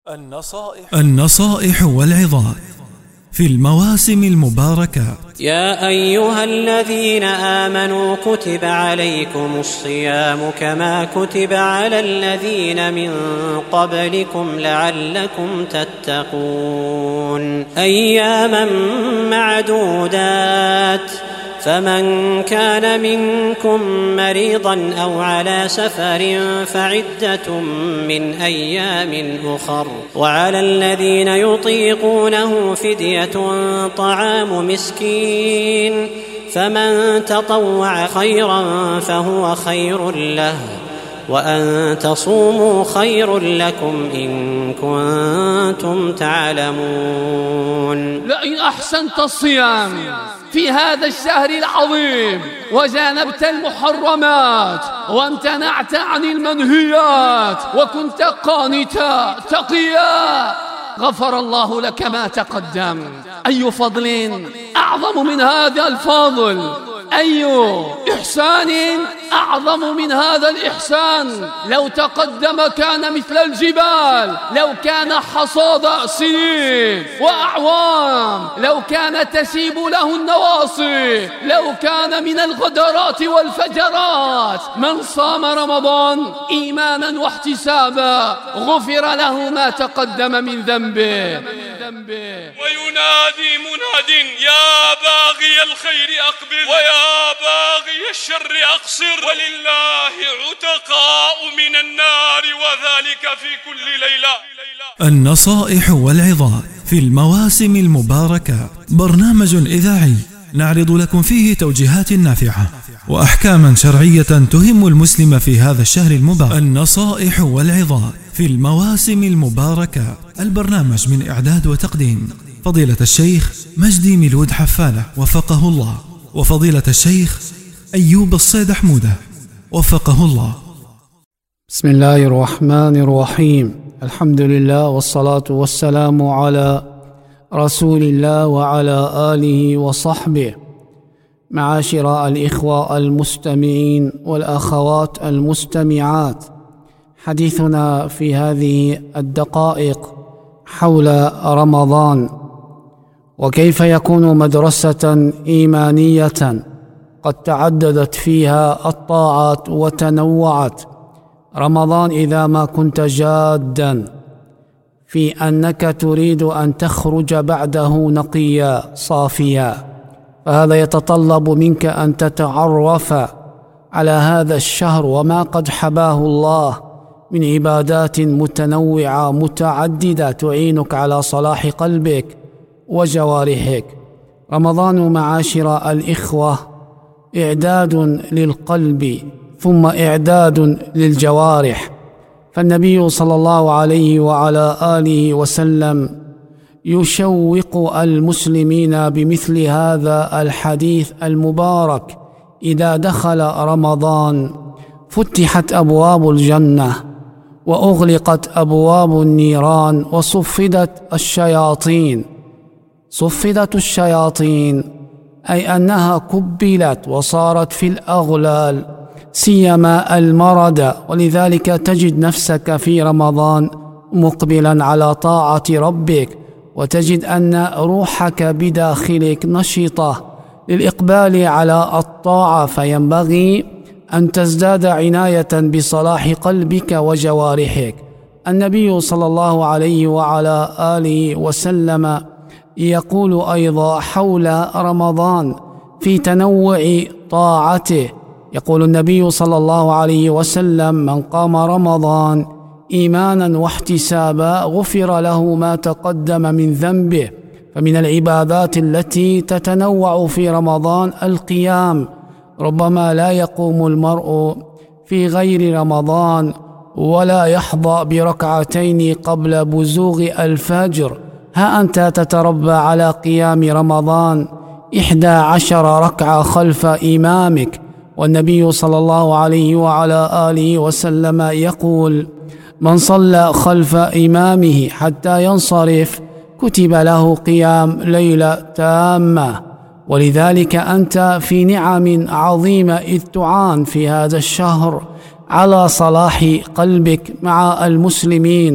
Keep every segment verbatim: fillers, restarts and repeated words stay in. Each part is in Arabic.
النصائح, النصائح والعظات في المواسم المباركة. يا أيها الذين آمنوا كتب عليكم الصيام كما كتب على الذين من قبلكم لعلكم تتقون أياما معدودات فمن كان منكم مريضا أو على سفر فعدة من أيام أخر وعلى الذين يطيقونه فدية طعام مسكين فمن تطوع خيرا فهو خير له وأن تصوموا خير لكم إن كنتم تعلمون. لئن أحسنت الصيام في هذا الشهر العظيم وجانبت المحرمات وامتنعت عن المنهيات وكنت قانتا تقيا غفر الله لك ما تقدم. أي فضل أعظم من هذا الفضل؟ أي إحسان أعظم من هذا الإحسان؟ لو تقدم كان مثل الجبال، لو كان حصاد سنين وأعوام، لو كان تسيب له النواصي، لو كان من الغدرات والفجرات. من صام رمضان إيمانا واحتسابا غفر له ما تقدم من ذنبه. وينادي مناد يا باغي الخير أقبل ويا باغي الشر أقصر ولله عتقاء من النار وذلك في كل ليلة. النصائح والعظات في المواسم المباركة برنامج إذاعي نعرض لكم فيه توجيهات نافعة وأحكاما شرعية تهم المسلم في هذا الشهر المبارك. النصائح والعظات في المواسم المباركة، البرنامج من إعداد وتقديم فضيلة الشيخ مجدي ميلود حفالة وفقه الله، وفضيلة الشيخ أيوب الصيد حمودة وفقه الله. بسم الله الرحمن الرحيم. الحمد لله والصلاة والسلام على رسول الله وعلى آله وصحبه. معاشر الإخوة المستمعين والأخوات المستمعات، حديثنا في هذه الدقائق حول رمضان وكيف يكون مدرسة إيمانية قد تعددت فيها الطاعات وتنوعت. رمضان إذا ما كنت جاداً في أنك تريد أن تخرج بعده نقيا صافيا، فهذا يتطلب منك أن تتعرف على هذا الشهر وما قد حباه الله من عبادات متنوعة متعددة تعينك على صلاح قلبك وجوارحك. رمضان معاشر الإخوة إعداد للقلب ثم إعداد للجوارح، فالنبي صلى الله عليه وعلى آله وسلم يشوق المسلمين بمثل هذا الحديث المبارك. إذا دخل رمضان فتحت أبواب الجنة وأغلقت أبواب النيران وصفدت الشياطين. صفدت الشياطين أي أنها كبلت وصارت في الأغلال سيما المرض، ولذلك تجد نفسك في رمضان مقبلا على طاعة ربك وتجد أن روحك بداخلك نشطة للإقبال على الطاعة، فينبغي أن تزداد عناية بصلاح قلبك وجوارحك. النبي صلى الله عليه وعلى آله وسلم يقول أيضا حول رمضان في تنوع طاعته، يقول النبي صلى الله عليه وسلم: من قام رمضان إيمانا واحتسابا غفر له ما تقدم من ذنبه. فمن العبادات التي تتنوع في رمضان القيام. ربما لا يقوم المرء في غير رمضان ولا يحظى بركعتين قبل بزوغ الفجر، ها أنت تتربى على قيام رمضان إحدى عشر ركعة خلف إمامك، والنبي صلى الله عليه وعلى آله وسلم يقول: من صلى خلف إمامه حتى ينصرف كتب له قيام ليلة تامة. ولذلك أنت في نعم عظيمة إذ تعان في هذا الشهر على صلاح قلبك مع المسلمين.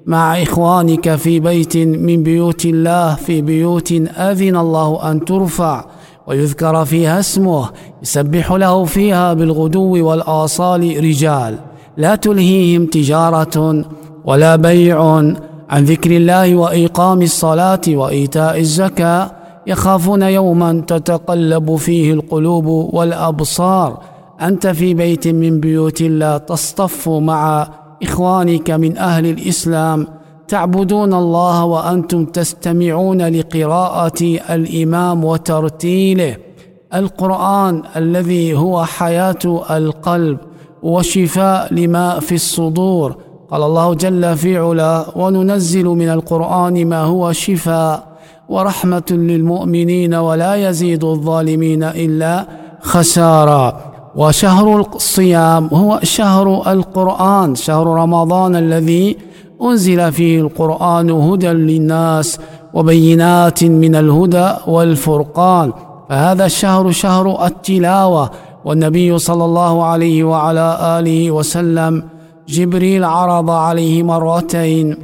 مع إخوانك في بيت من بيوت الله، في بيوت أذن الله أن ترفع ويذكر فيها اسمه، يسبح له فيها بالغدو والآصال رجال لا تلهيهم تجارة ولا بيع عن ذكر الله وإقام الصلاة وإيتاء الزكاة، يخافون يوما تتقلب فيه القلوب والأبصار. أنت في بيت من بيوت الله تصطف مع إخوانك من أهل الإسلام، تعبدون الله وأنتم تستمعون لقراءة الإمام وترتيله. القرآن الذي هو حياة القلب وشفاء لما في الصدور. قال الله جل في علا: وننزل من القرآن ما هو شفاء ورحمة للمؤمنين ولا يزيد الظالمين إلا خسارا. وشهر الصيام هو شهر القرآن، شهر رمضان الذي أنزل فيه القرآن هدى للناس وبينات من الهدى والفرقان، فهذا الشهر شهر التلاوة. والنبي صلى الله عليه وعلى آله وسلم جبريل عرض عليه مرتين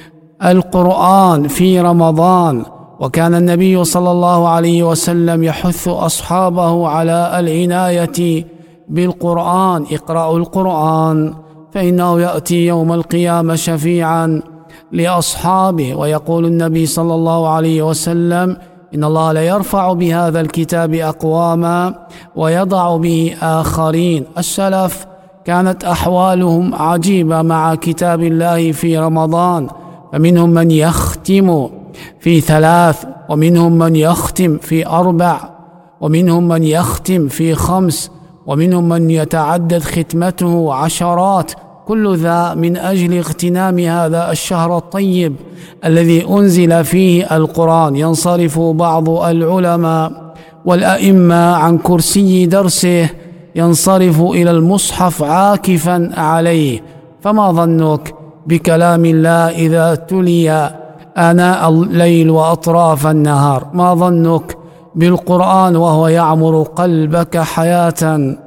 القرآن في رمضان، وكان النبي صلى الله عليه وسلم يحث أصحابه على العناية بالقرآن: اقرأوا القرآن فإنه يأتي يوم القيامة شفيعا لأصحابه. ويقول النبي صلى الله عليه وسلم: إن الله لا يرفع بهذا الكتاب أقواما ويضع به آخرين. السلف كانت أحوالهم عجيبة مع كتاب الله في رمضان، فمنهم من يختم في ثلاث، ومنهم من يختم في أربع، ومنهم من يختم في خمس، ومنهم من يتعدد ختمته عشرات، كل ذا من أجل اغتنام هذا الشهر الطيب الذي أنزل فيه القرآن. ينصرف بعض العلماء والأئمة عن كرسي درسه، ينصرف إلى المصحف عاكفا عليه، فما ظنك بكلام الله إذا تلي آناء الليل وأطراف النهار؟ ما ظنك بالقرآن وهو يعمر قلبك حياة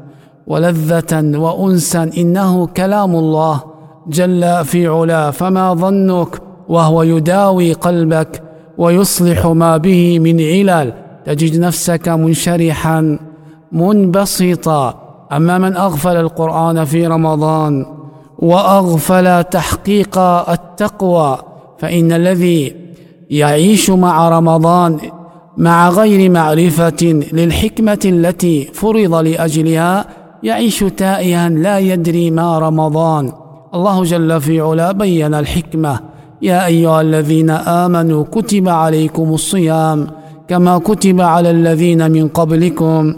ولذة وأنسا؟ إنه كلام الله جل في علا. فما ظنك وهو يداوي قلبك ويصلح ما به من علل؟ تجد نفسك منشرحا منبسطا. أما من أغفل القرآن في رمضان وأغفل تحقيق التقوى، فإن الذي يعيش مع رمضان مع غير معرفة للحكمة التي فرض لأجلها يعيش تائها لا يدري ما رمضان. الله جل في علا بين الحكمة: يا أيها الذين آمنوا كتب عليكم الصيام كما كتب على الذين من قبلكم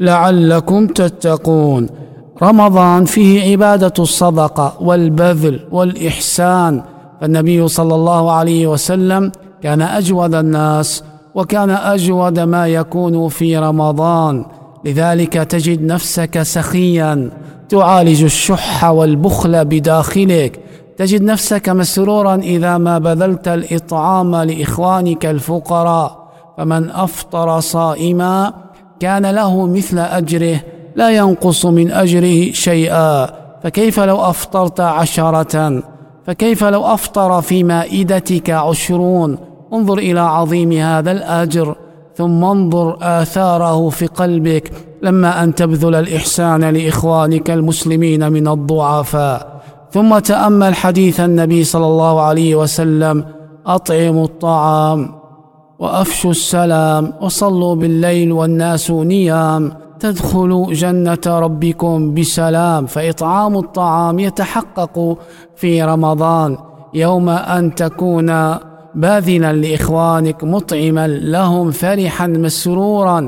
لعلكم تتقون. رمضان فيه عبادة الصدقة والبذل والإحسان، فالنبي صلى الله عليه وسلم كان أجود الناس وكان أجود ما يكون في رمضان. لذلك تجد نفسك سخيا تعالج الشح والبخل بداخلك، تجد نفسك مسرورا إذا ما بذلت الإطعام لإخوانك الفقراء. فمن أفطر صائما كان له مثل أجره لا ينقص من أجره شيئا، فكيف لو أفطرت عشرة؟ فكيف لو أفطر في مائدتك عشرون؟ انظر إلى عظيم هذا الأجر، ثم انظر آثاره في قلبك لما أن تبذل الإحسان لإخوانك المسلمين من الضعفاء. ثم تأمل حديث النبي صلى الله عليه وسلم: أطعموا الطعام وأفشوا السلام وصلوا بالليل والناس نيام تدخلوا جنة ربكم بسلام. فإطعام الطعام يتحقق في رمضان يوم أن تكون باذلا لإخوانك، مطعما لهم، فرحا مسرورا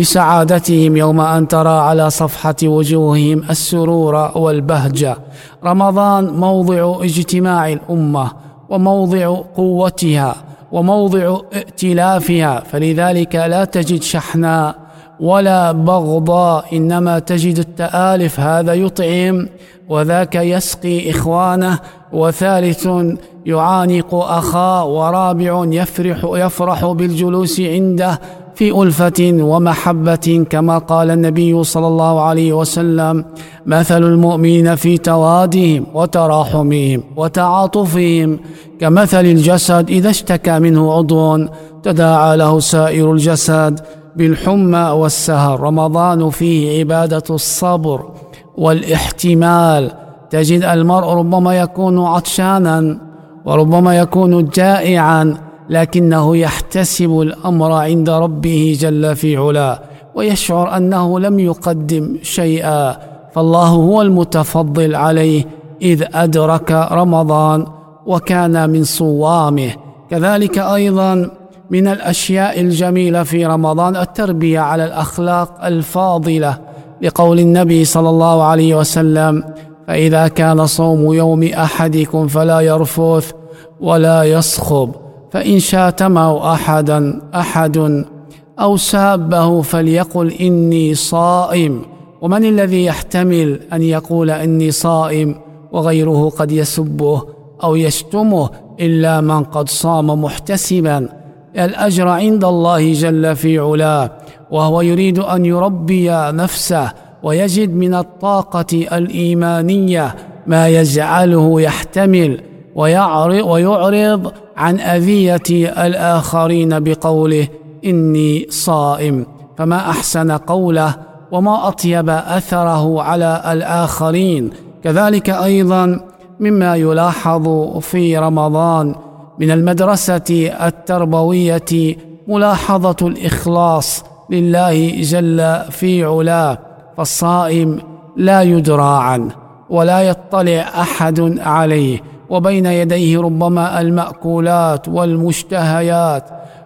بسعادتهم يوم أن ترى على صفحة وجوههم السرور والبهجة. رمضان موضع اجتماع الأمة وموضع قوتها وموضع ائتلافها، فلذلك لا تجد شحنا ولا بغضاء، إنما تجد التآلف، هذا يطعم وذاك يسقي إخوانه، وثالث يعانق أخاه، ورابع يفرح, يفرح بالجلوس عنده في ألفة ومحبة، كما قال النبي صلى الله عليه وسلم: مثل المؤمنين في توادهم وتراحمهم وتعاطفهم كمثل الجسد إذا اشتكى منه عضو تداعى له سائر الجسد بالحمى والسهر. رمضان فيه عبادة الصبر والاحتمال. تجد المرء ربما يكون عطشانا وربما يكون جائعا، لكنه يحتسب الأمر عند ربه جل في علاه، ويشعر أنه لم يقدم شيئا، فالله هو المتفضل عليه إذ أدرك رمضان وكان من صوامه. كذلك أيضا من الأشياء الجميلة في رمضان التربية على الأخلاق الفاضلة، لقول النبي صلى الله عليه وسلم: فإذا كان صوم يوم أحدكم فلا يرفث ولا يصخب، فإن شاتمه أحدا أحد أو سابه فليقل إني صائم. ومن الذي يحتمل أن يقول إني صائم وغيره قد يسبه أو يشتمه إلا من قد صام محتسبا الأجر عند الله جل في علاه، وهو يريد أن يربي نفسه ويجد من الطاقة الإيمانية ما يجعله يحتمل ويعرض عن أذية الآخرين بقوله إني صائم. فما أحسن قوله وما أطيب أثره على الآخرين. كذلك أيضا مما يلاحظ في رمضان من المدرسة التربوية ملاحظة الإخلاص لله جل في علاه، فالصائم لا يدرى عنه ولا يطلع أحد عليه، وبين يديه ربما المأكولات والمشتهيات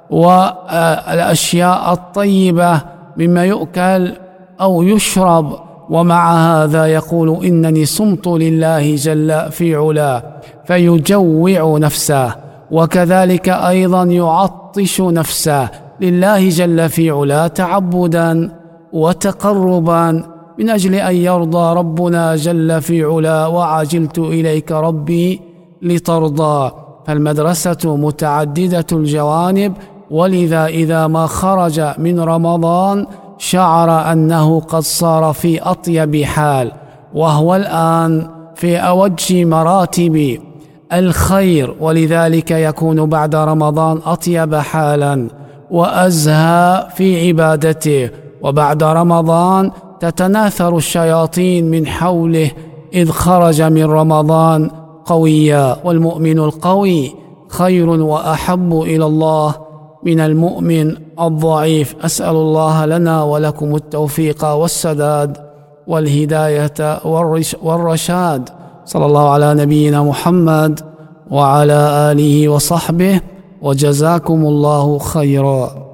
والأشياء الطيبة مما يؤكل أو يشرب، ومع هذا يقول إنني صمت لله جل في علاه، فيجوع نفسه. وكذلك أيضا يعطش نفسه لله جل في علاه تعبدا وتقربا من أجل أن يرضى ربنا جل في علاه: وعجلت إليك ربي لترضى. فالمدرسة متعددة الجوانب، ولذا إذا ما خرج من رمضان شعر أنه قد صار في أطيب حال، وهو الآن في أوج مراتب الخير، ولذلك يكون بعد رمضان أطيب حالا وأزهى في عبادته. وبعد رمضان تتناثر الشياطين من حوله إذ خرج من رمضان قويا، والمؤمن القوي خير وأحب إلى الله من المؤمن الضعيف. أسأل الله لنا ولكم التوفيق والسداد والهداية والرشاد. صلى الله على نبينا محمد وعلى آله وصحبه، وجزاكم الله خيرا.